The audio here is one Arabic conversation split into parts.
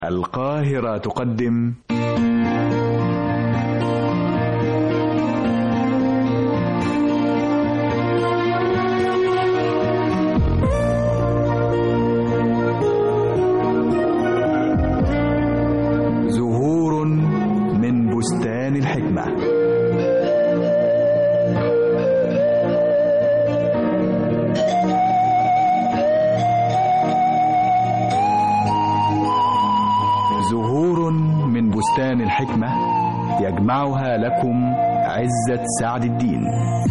القاهرة تقدم زهور من بستان الحكمة. زهور من بستان الحكمة يجمعها لكم عزت سعد الدين.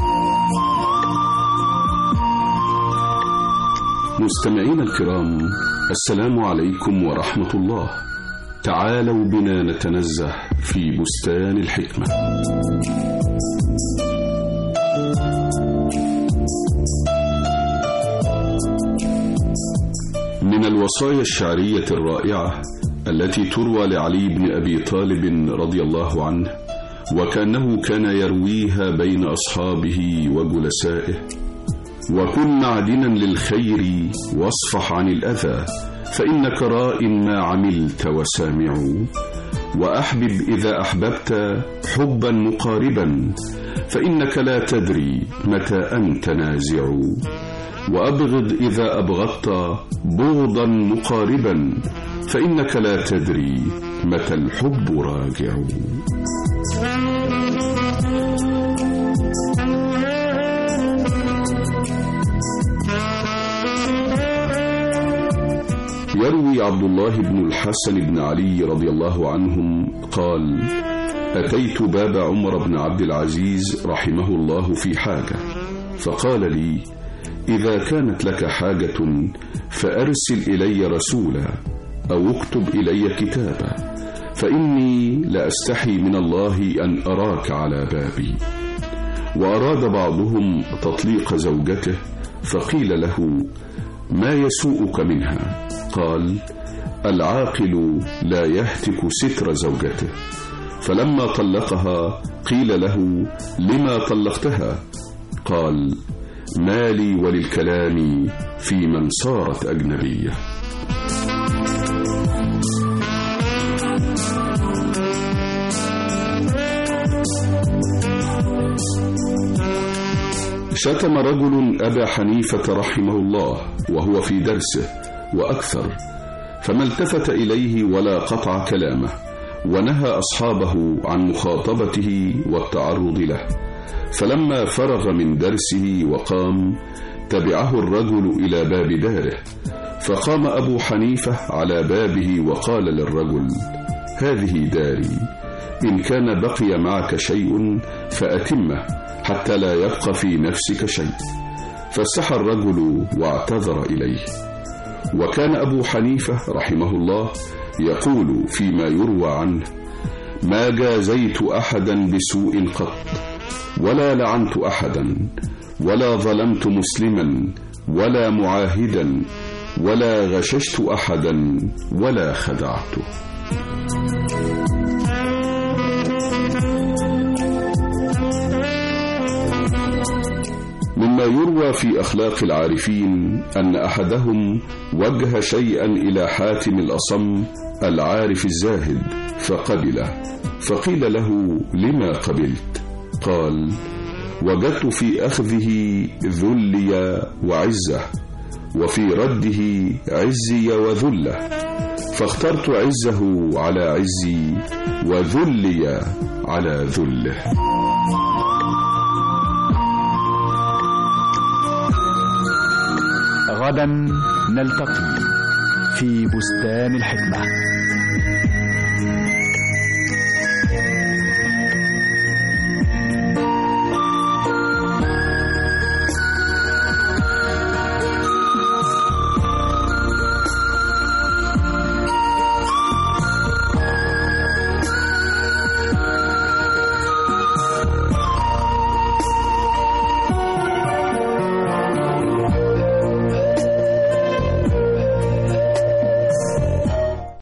مستمعين الكرام، السلام عليكم ورحمة الله. تعالوا بنا نتنزه في بستان الحكمة. من الوصايا الشعرية الرائعة التي تروى لعلي بن أبي طالب رضي الله عنه، وكأنه كان يرويها بين أصحابه وجلسائه: وكن معدنا للخير واصفح عن الأذى، فإنك راء ما عملت وسامع، وأحبب إذا أحببت حبا مقاربا، فإنك لا تدري متى أنت نازع، وأبغض إذا أبغضت بغضا مقاربا، فإنك لا تدري متى الحب راجع. يروي عبد الله بن الحسن بن علي رضي الله عنهم قال: أتيت باب عمر بن عبد العزيز رحمه الله في حاجة، فقال لي: إذا كانت لك حاجة فأرسل إلي رسولا أو اكتب إلي كتابا، فإني لأستحي من الله أن أراك على بابي. وأراد بعضهم تطليق زوجته، فقيل له: ما يسوءك منها؟ قال: العاقل لا يهتك ستر زوجته. فلما طلقها قيل له: لما طلقتها؟ قال: مالي وللكلام في من صارت أجنبية. شتم رجل أبا حنيفة رحمه الله وهو في درسه وأكثر، فما التفت إليه ولا قطع كلامه، ونهى أصحابه عن مخاطبته والتعرض له. فلما فرغ من درسه وقام، تبعه الرجل إلى باب داره، فقام أبو حنيفة على بابه وقال للرجل: هذه داري، إن كان بقي معك شيء فأتمه حتى لا يبقى في نفسك شيء. فاستحى الرجل واعتذر إليه. وكان أبو حنيفة رحمه الله يقول فيما يروى عنه: ما جازيت أحدا بسوء قط، ولا لعنت أحدا، ولا ظلمت مسلما، ولا معاهدا، ولا غششت أحدا، ولا خدعته. مما يروى في أخلاق العارفين أن أحدهم وجه شيئا إلى حاتم الأصم العارف الزاهد فقبله، فقيل له: لما قبلت؟ قال: وجدت في أخذه ذلي وعزة، وفي رده عزي وذلة، فاخترت عزه على عزي وذلي على ذله. غدا نلتقي في بستان الحكمة.